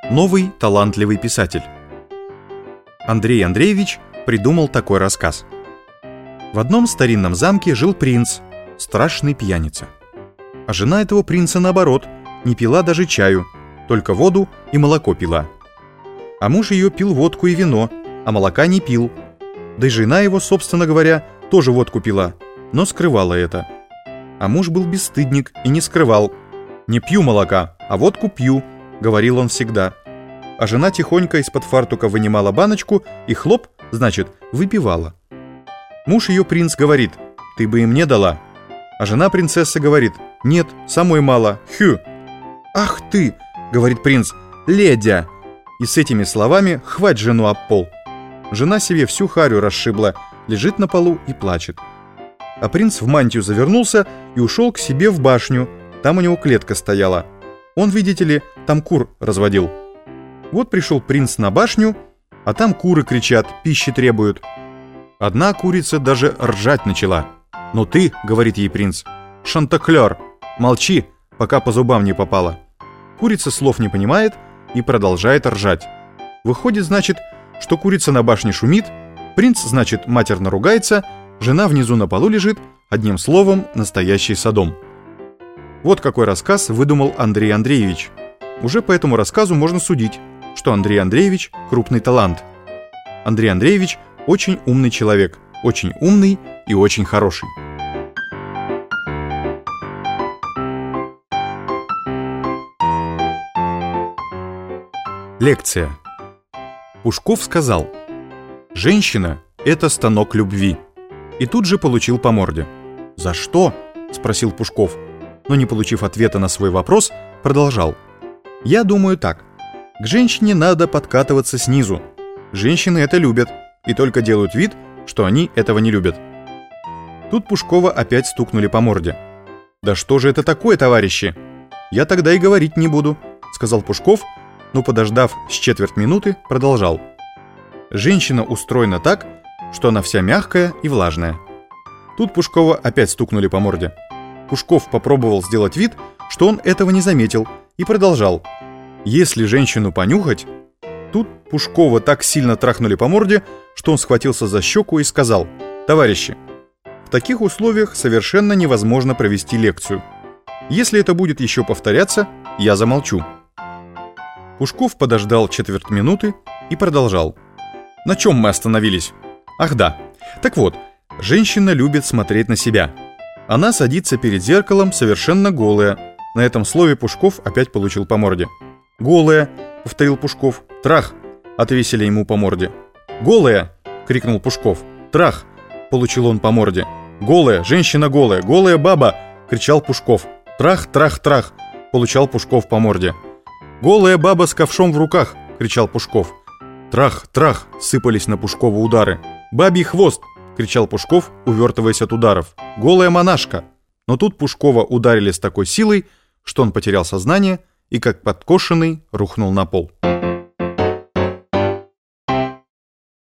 Новый талантливый писатель. Андрей Андреевич придумал такой рассказ. В одном старинном замке жил принц, страшный пьяница. А жена этого принца, наоборот, не пила даже чаю, только воду и молоко пила. А муж ее пил водку и вино, а молока не пил. Да и жена его, собственно говоря, тоже водку пила, но скрывала это. А муж был бесстыдник и не скрывал. «Не пью молока, а водку пью», — говорил он всегда. А жена тихонько из-под фартука вынимала баночку и хлоп, значит, выпивала. Муж ее, принц, говорит: «Ты бы и мне дала». А жена принцессы говорит: «Нет, самой мало, хю». «Ах ты!» — говорит принц, «ледя!» И с этими словами хвать жену об пол. Жена себе всю харю расшибла, лежит на полу и плачет. А принц в мантию завернулся и ушел к себе в башню. Там у него клетка стояла. Он, видите ли, там кур разводил. Вот пришел принц на башню, а там куры кричат, пищи требуют. Одна курица даже ржать начала. «Но ты, — говорит ей принц, — шантаклер, молчи, пока по зубам не попало». Курица слов не понимает и продолжает ржать. Выходит, значит, что курица на башне шумит, принц, значит, матерно ругается, жена внизу на полу лежит, одним словом, настоящий Содом. Вот какой рассказ выдумал Андрей Андреевич. Уже по этому рассказу можно судить, что Андрей Андреевич – крупный талант. Андрей Андреевич – очень умный человек, очень умный и очень хороший. Лекция. Пушков сказал: «Женщина – это станок любви». И тут же получил по морде. «За что?» – спросил Пушков, но, не получив ответа на свой вопрос, продолжал: «Я думаю так. К женщине надо подкатываться снизу. Женщины это любят и только делают вид, что они этого не любят». Тут Пушкова опять стукнули по морде. «Да что же это такое, товарищи?» «Я тогда и говорить не буду», — сказал Пушков, но, подождав с четверть минуты, продолжал: «Женщина устроена так, что она вся мягкая и влажная». Тут Пушкова опять стукнули по морде. Пушков попробовал сделать вид, что он этого не заметил, и продолжал: «Если женщину понюхать...» Тут Пушкова так сильно трахнули по морде, что он схватился за щеку и сказал: «Товарищи, в таких условиях совершенно невозможно провести лекцию. Если это будет еще повторяться, я замолчу». Пушков подождал четверть минуты и продолжал: «На чем мы остановились? Ах да, так вот, женщина любит смотреть на себя. Она садится перед зеркалом совершенно голая». На этом слове Пушков опять получил по морде. «Голая», — повторил Пушков. «Трах», — отвесили ему по морде. «Голая», — крикнул Пушков. «Трах», — получил он по морде. «Голая, женщина голая, голая баба», — кричал Пушков. «Трах, трах, трах», — получал Пушков по морде. «Голая баба с ковшом в руках», — кричал Пушков. «Трах, трах», — сыпались на Пушкова удары. «Бабий хвост», — кричал Пушков, увертываясь от ударов. «Голая монашка». Но тут Пушкова ударили с такой силой, что он потерял сознание и, как подкошенный, рухнул на пол.